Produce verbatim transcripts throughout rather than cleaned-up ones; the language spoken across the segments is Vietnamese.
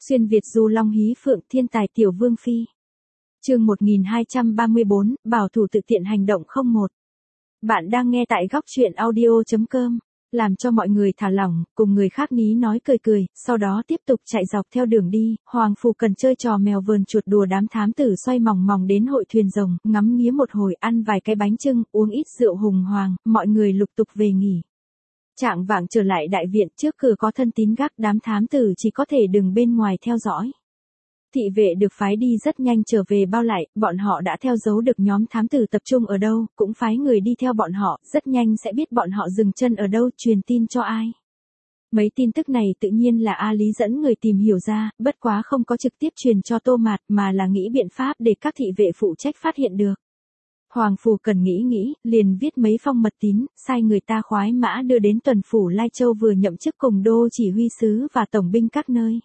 Xuyên Việt du long hí phượng thiên tài tiểu vương phi. Chương một nghìn hai trăm ba mươi bốn, bảo thủ tự tiện hành động không một. Bạn đang nghe tại góc truyện audio chấm com, làm cho mọi người thả lỏng, cùng người khác ní nói cười cười, sau đó tiếp tục chạy dọc theo đường đi. Hoàng Phủ Cần chơi trò mèo vờn chuột đùa đám thám tử xoay mòng mòng đến hội thuyền rồng, ngắm nghía một hồi, ăn vài cái bánh chưng, uống ít rượu hùng hoàng, mọi người lục tục về nghỉ. Trạng vạng trở lại đại viện, trước cửa có thân tín gác, đám thám tử chỉ có thể đứng bên ngoài theo dõi. Thị vệ được phái đi rất nhanh trở về bao lại, bọn họ đã theo dấu được nhóm thám tử tập trung ở đâu, cũng phái người đi theo bọn họ, rất nhanh sẽ biết bọn họ dừng chân ở đâu, truyền tin cho ai. Mấy tin tức này tự nhiên là A Lý dẫn người tìm hiểu ra, bất quá không có trực tiếp truyền cho Tô Mạt mà là nghĩ biện pháp để các thị vệ phụ trách phát hiện được. Hoàng Phủ Cần nghĩ nghĩ, liền viết mấy phong mật tín, sai người ta khoái mã đưa đến tuần phủ Lai Châu vừa nhậm chức cùng đô chỉ huy sứ và tổng binh các nơi.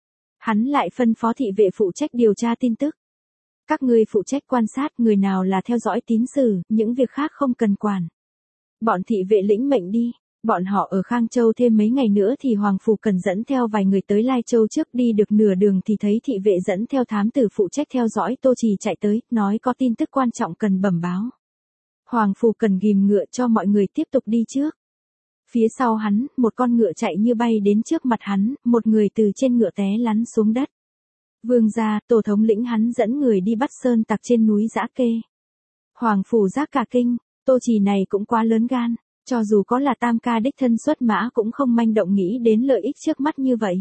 Hắn lại phân phó thị vệ phụ trách điều tra tin tức. Các ngươi phụ trách quan sát người nào là theo dõi tín sử, những việc khác không cần quản. Bọn thị vệ lĩnh mệnh đi. Bọn họ ở Khang Châu thêm mấy ngày nữa thì Hoàng Phủ Cần dẫn theo vài người tới Lai Châu trước, đi được nửa đường thì thấy thị vệ dẫn theo thám tử phụ trách theo dõi Tô Trì chạy tới, nói có tin tức quan trọng cần bẩm báo. Hoàng Phủ Cần ghim ngựa cho mọi người tiếp tục đi trước. Phía sau hắn, một con ngựa chạy như bay đến trước mặt hắn, một người từ trên ngựa té lăn xuống đất. Vương gia, Tổ thống lĩnh hắn dẫn người đi bắt sơn tặc trên núi Dã Kê. Hoàng Phủ giác cả kinh, Tô Trì này cũng quá lớn gan. Cho dù có là tam ca đích thân xuất mã cũng không manh động nghĩ đến lợi ích trước mắt như vậy.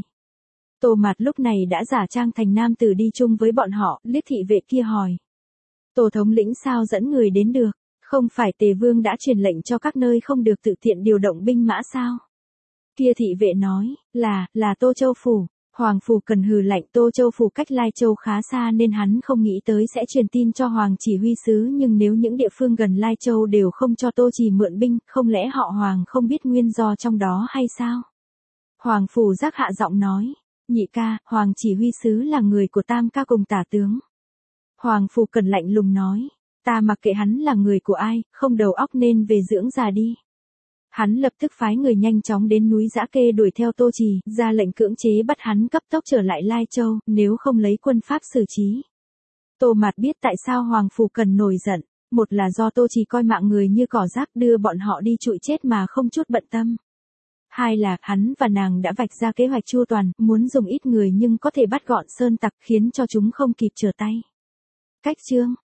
Tô Mạt lúc này đã giả trang thành nam tử đi chung với bọn họ, liếc thị vệ kia hỏi. Tổ thống lĩnh sao dẫn người đến được, không phải Tề Vương đã truyền lệnh cho các nơi không được tự tiện điều động binh mã sao? Kia thị vệ nói, là, là Tô Châu Phủ. Hoàng Phủ Cần hừ lạnh, Tô Châu Phủ cách Lai Châu khá xa nên hắn không nghĩ tới sẽ truyền tin cho Hoàng chỉ huy sứ, nhưng nếu những địa phương gần Lai Châu đều không cho Tô Trì mượn binh, không lẽ họ Hoàng không biết nguyên do trong đó hay sao? Hoàng Phủ giác hạ giọng nói, nhị ca, Hoàng chỉ huy sứ là người của tam ca cùng tả tướng. Hoàng Phủ Cần lạnh lùng nói, ta mặc kệ hắn là người của ai, không đầu óc nên về dưỡng già đi. Hắn lập tức phái người nhanh chóng đến núi Dã Kê đuổi theo Tô Trì, ra lệnh cưỡng chế bắt hắn cấp tốc trở lại Lai Châu, nếu không lấy quân pháp xử trí. Tô Mạt biết tại sao Hoàng Phủ Cần nổi giận, một là do Tô Trì coi mạng người như cỏ rác đưa bọn họ đi trụi chết mà không chút bận tâm. Hai là hắn và nàng đã vạch ra kế hoạch chu toàn, muốn dùng ít người nhưng có thể bắt gọn sơn tặc khiến cho chúng không kịp trở tay. Cách chương